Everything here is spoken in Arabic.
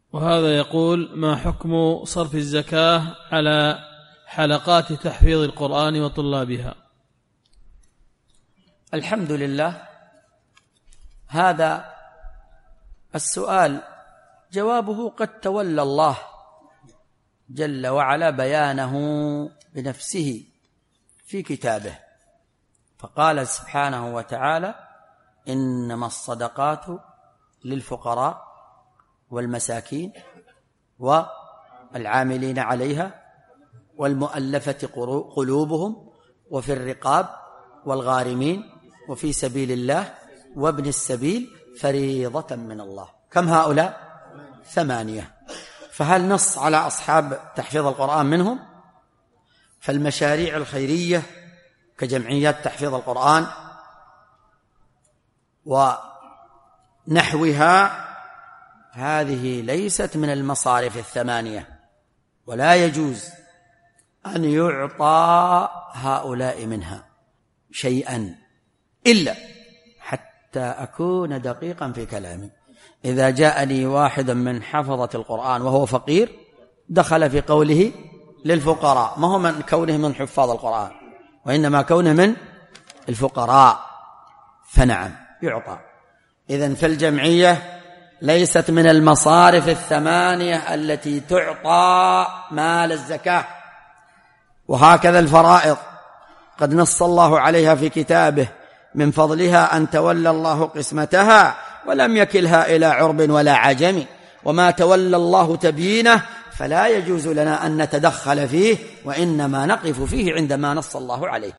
وهذا يقول: ما حكم صرف الزكاة على حلقات تحفيظ القرآن وطلابها؟ الحمد لله. هذا السؤال جوابه قد تولى الله جل وعلا بيانه بنفسه في كتابه، فقال سبحانه وتعالى: إنما الصدقات للفقراء والمساكين والعاملين عليها والمؤلفة قلوبهم وفي الرقاب والغارمين وفي سبيل الله وابن السبيل فريضة من الله. كم هؤلاء؟ 8. فهل نص على أصحاب تحفيظ القرآن منهم؟ فالمشاريع الخيرية كجمعيات تحفيظ القرآن ونحوها هذه ليست من المصارف 8، ولا يجوز أن يعطى هؤلاء منها شيئا، إلا حتى أكون دقيقا في كلامي. إذا جاءني واحد من حفظة القرآن وهو فقير دخل في قوله للفقراء، ما هو من كونه من حفاظ القرآن، وإنما كونه من الفقراء، فنعم يعطى. إذن فالجمعية ليست من المصارف 8 التي تعطى مال الزكاة. وهكذا الفرائض قد نص الله عليها في كتابه: من فضلها أن تولى الله قسمتها ولم يكلها إلى عرب ولا عجم، وما تولى الله تبيينه فلا يجوز لنا أن نتدخل فيه، وإنما نقف فيه عندما نص الله عليه.